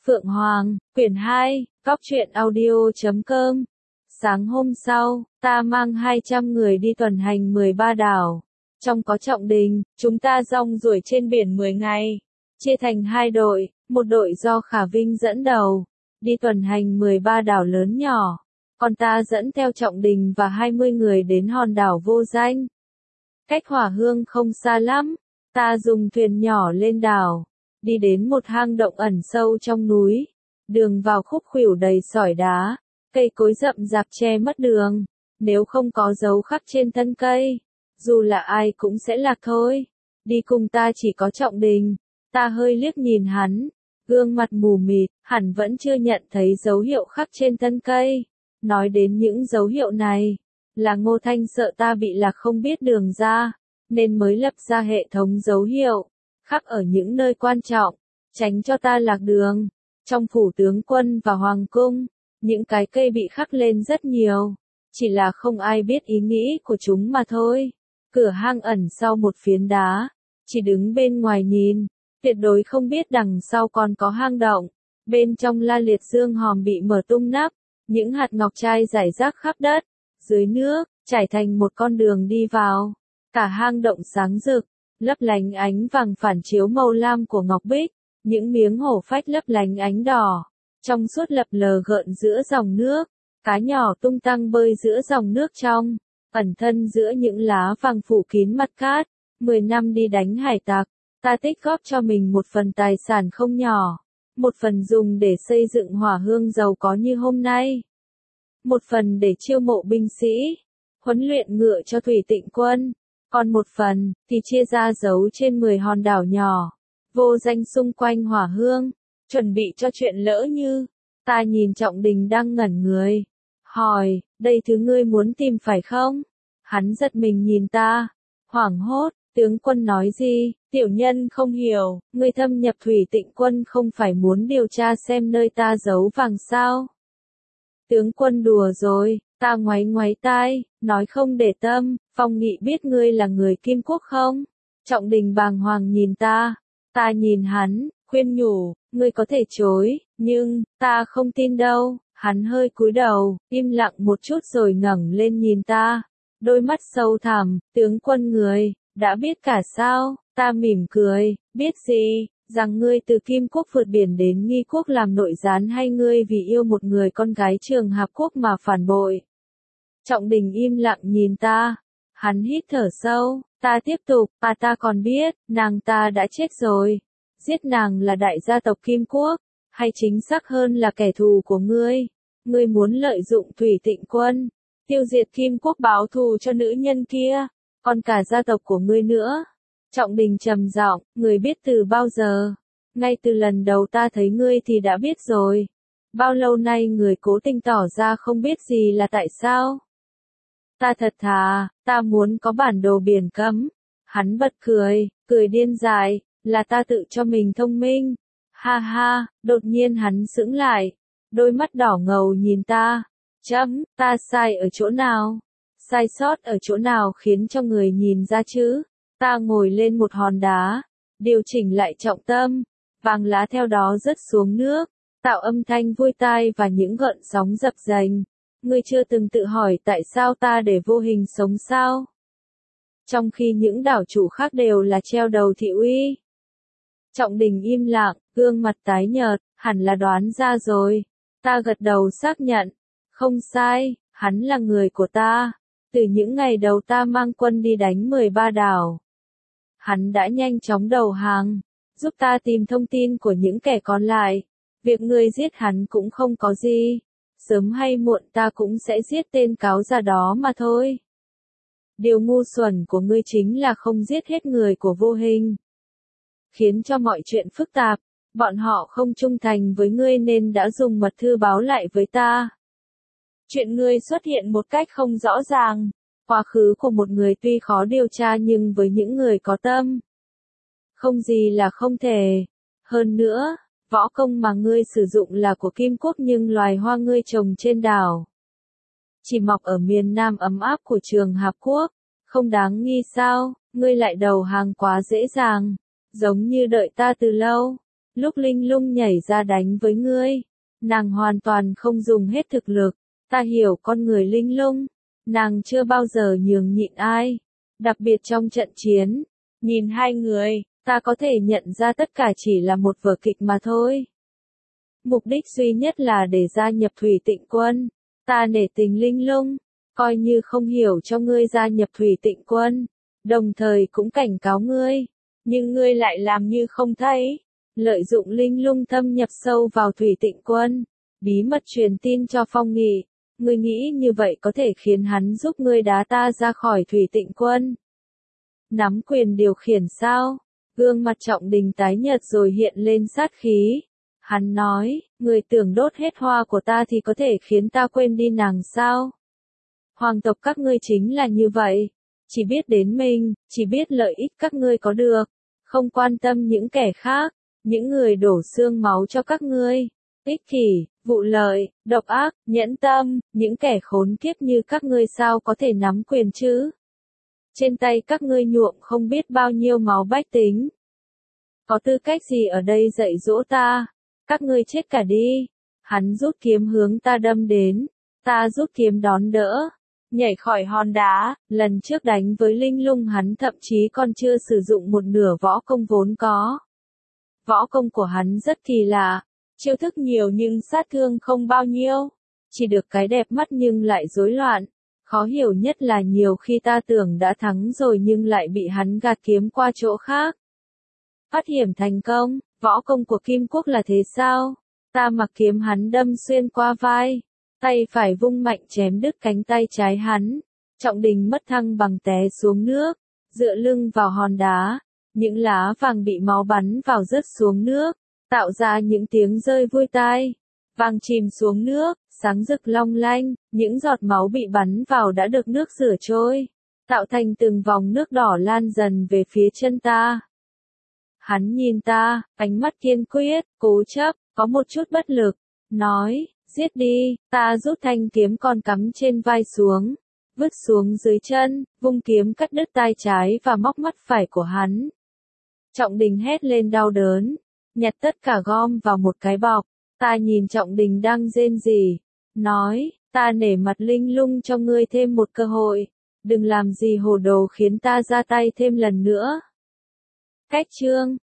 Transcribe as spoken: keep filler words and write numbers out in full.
Phượng Hoàng, quyển hai, cóc truyện audio chấm com. Sáng hôm sau, ta mang hai trăm người đi tuần hành mười ba đảo. Trong có Trọng Đình, chúng ta rong ruổi trên biển mười ngày. Chia thành hai đội, một đội do Khả Vinh dẫn đầu, đi tuần hành mười ba đảo lớn nhỏ. Còn ta dẫn theo Trọng Đình và hai mươi người đến hòn đảo vô danh. Cách Hỏa Hương không xa lắm, ta dùng thuyền nhỏ lên đảo, đi đến một hang động ẩn sâu trong núi. Đường vào khúc khuỷu đầy sỏi đá, cây cối rậm rạp che mất đường. Nếu không có dấu khắc trên thân cây, dù là ai cũng sẽ lạc thôi. Đi cùng ta chỉ có Trọng Đình. Ta hơi liếc nhìn hắn, gương mặt mù mịt, hẳn vẫn chưa nhận thấy dấu hiệu khắc trên thân cây. Nói đến những dấu hiệu này, là Ngô Thanh sợ ta bị lạc không biết đường ra, nên mới lập ra hệ thống dấu hiệu, khắc ở những nơi quan trọng, tránh cho ta lạc đường. Trong phủ tướng quân và hoàng cung, những cái cây bị khắc lên rất nhiều, chỉ là không ai biết ý nghĩ của chúng mà thôi. Cửa hang ẩn sau một phiến đá, chỉ đứng bên ngoài nhìn, tuyệt đối không biết đằng sau còn có hang động. Bên trong la liệt dương hòm bị mở tung nắp, những hạt ngọc trai rải rác khắp đất, dưới nước, trải thành một con đường đi vào. Cả hang động sáng rực, lấp lánh ánh vàng phản chiếu màu lam của ngọc bích, những miếng hổ phách lấp lánh ánh đỏ, trong suốt lập lờ gợn giữa dòng nước, cá nhỏ tung tăng bơi giữa dòng nước trong, ẩn thân giữa những lá vàng phủ kín mặt cát. Mười năm đi đánh hải tặc, ta tích góp cho mình một phần tài sản không nhỏ, một phần dùng để xây dựng Hỏa Hương giàu có như hôm nay, một phần để chiêu mộ binh sĩ, huấn luyện ngựa cho Thủy Tịnh quân, còn một phần thì chia ra giấu trên mười hòn đảo nhỏ, vô danh xung quanh Hỏa Hương, chuẩn bị cho chuyện lỡ như. Ta nhìn Trọng Đình đang ngẩn người, hỏi, đây thứ ngươi muốn tìm phải không? Hắn giật mình nhìn ta, hoảng hốt, tướng quân nói gì? Tiểu nhân không hiểu, ngươi thâm nhập Thủy Tịnh quân không phải muốn điều tra xem nơi ta giấu vàng sao? Tướng quân đùa rồi, ta ngoáy ngoáy tai, nói không để tâm. Phong Nghị biết ngươi là người Kim Quốc không? Trọng Đình bàng hoàng nhìn ta, ta nhìn hắn, khuyên nhủ, ngươi có thể chối, nhưng, ta không tin đâu. Hắn hơi cúi đầu, im lặng một chút rồi ngẩng lên nhìn ta, đôi mắt sâu thẳm, tướng quân người, đã biết cả sao? Ta mỉm cười, biết gì, rằng ngươi từ Kim Quốc vượt biển đến Nghi Quốc làm nội gián, hay ngươi vì yêu một người con gái Trường Hạp Quốc mà phản bội? Trọng Đình im lặng nhìn ta, hắn hít thở sâu, ta tiếp tục, à ta còn biết, nàng ta đã chết rồi. Giết nàng là đại gia tộc Kim Quốc, hay chính xác hơn là kẻ thù của ngươi. Ngươi muốn lợi dụng Thủy Tịnh quân, tiêu diệt Kim Quốc báo thù cho nữ nhân kia, còn cả gia tộc của ngươi nữa. Trọng Đình trầm giọng, ngươi biết từ bao giờ? Ngay từ lần đầu ta thấy ngươi thì đã biết rồi. Bao lâu nay người cố tình tỏ ra không biết gì là tại sao? Ta thật thà, ta muốn có bản đồ biển cấm. Hắn bật cười, cười điên dại, là ta tự cho mình thông minh. Ha ha, đột nhiên hắn sững lại, đôi mắt đỏ ngầu nhìn ta. Chấm, ta sai ở chỗ nào? Sai sót ở chỗ nào khiến cho người nhìn ra chứ? Ta ngồi lên một hòn đá, điều chỉnh lại trọng tâm, vàng lá theo đó rớt xuống nước, tạo âm thanh vui tai và những gợn sóng dập dềnh. Ngươi chưa từng tự hỏi tại sao ta để vô hình sống sao? Trong khi những đảo chủ khác đều là treo đầu thị uy. Trọng Đình im lặng, gương mặt tái nhợt, hẳn là đoán ra rồi. Ta gật đầu xác nhận, không sai, hắn là người của ta. Từ những ngày đầu ta mang quân đi đánh mười ba đảo, hắn đã nhanh chóng đầu hàng, giúp ta tìm thông tin của những kẻ còn lại. Việc ngươi giết hắn cũng không có gì, sớm hay muộn ta cũng sẽ giết tên cáo già đó mà thôi. Điều ngu xuẩn của ngươi chính là không giết hết người của Vô Hình, khiến cho mọi chuyện phức tạp. Bọn họ không trung thành với ngươi nên đã dùng mật thư báo lại với ta. Chuyện ngươi xuất hiện một cách không rõ ràng, quá khứ của một người tuy khó điều tra nhưng với những người có tâm, không gì là không thể. Hơn nữa, võ công mà ngươi sử dụng là của Kim Quốc nhưng loài hoa ngươi trồng trên đảo chỉ mọc ở miền Nam ấm áp của Trường Hạp Quốc. Không đáng nghi sao? Ngươi lại đầu hàng quá dễ dàng, giống như đợi ta từ lâu. Lúc Linh Lung nhảy ra đánh với ngươi, nàng hoàn toàn không dùng hết thực lực. Ta hiểu con người Linh Lung, nàng chưa bao giờ nhường nhịn ai, đặc biệt trong trận chiến. Nhìn hai người, ta có thể nhận ra tất cả chỉ là một vở kịch mà thôi. Mục đích duy nhất là để gia nhập Thủy Tịnh Quân. Ta nể tình Linh Lung, coi như không hiểu cho ngươi gia nhập Thủy Tịnh Quân, đồng thời cũng cảnh cáo ngươi, nhưng ngươi lại làm như không thấy, lợi dụng Linh Lung thâm nhập sâu vào Thủy Tịnh Quân, bí mật truyền tin cho Phong Nghị. Ngươi nghĩ như vậy có thể khiến hắn giúp ngươi đá ta ra khỏi Thủy Tịnh Quân? Nắm quyền điều khiển sao? Gương mặt Trọng Đình tái nhợt rồi hiện lên sát khí. Hắn nói, người tưởng đốt hết hoa của ta thì có thể khiến ta quên đi nàng sao? Hoàng tộc các ngươi chính là như vậy, chỉ biết đến mình, chỉ biết lợi ích các ngươi có được, không quan tâm những kẻ khác, những người đổ xương máu cho các ngươi. Ích kỷ, vụ lợi, độc ác, nhẫn tâm, những kẻ khốn kiếp như các ngươi sao có thể nắm quyền chứ? Trên tay các ngươi nhuộm không biết bao nhiêu máu bách tính. Có tư cách gì ở đây dạy dỗ ta? Các ngươi chết cả đi. Hắn rút kiếm hướng ta đâm đến. Ta rút kiếm đón đỡ. Nhảy khỏi hòn đá, lần trước đánh với Linh Lung hắn thậm chí còn chưa sử dụng một nửa võ công vốn có. Võ công của hắn rất kỳ lạ. Chiêu thức nhiều nhưng sát thương không bao nhiêu. Chỉ được cái đẹp mắt nhưng lại rối loạn. Khó hiểu nhất là nhiều khi ta tưởng đã thắng rồi nhưng lại bị hắn gạt kiếm qua chỗ khác. Phát hiểm thành công, võ công của Kim Quốc là thế sao? Ta mặc kiếm hắn đâm xuyên qua vai, tay phải vung mạnh chém đứt cánh tay trái hắn. Trọng Đình mất thăng bằng té xuống nước, dựa lưng vào hòn đá, những lá vàng bị máu bắn vào rớt xuống nước, tạo ra những tiếng rơi vui tai. Vàng chìm xuống nước, sáng rực long lanh, những giọt máu bị bắn vào đã được nước rửa trôi, tạo thành từng vòng nước đỏ lan dần về phía chân ta. Hắn nhìn ta, ánh mắt kiên quyết, cố chấp, có một chút bất lực, nói, giết đi. Ta rút thanh kiếm còn cắm trên vai xuống, vứt xuống dưới chân, vung kiếm cắt đứt tai trái và móc mắt phải của hắn. Trọng Đình hét lên đau đớn, nhặt tất cả gom vào một cái bọc. Ta nhìn Trọng Đình đang rên rỉ, nói, ta nể mặt Linh Lung cho ngươi thêm một cơ hội, đừng làm gì hồ đồ khiến ta ra tay thêm lần nữa. Cách chương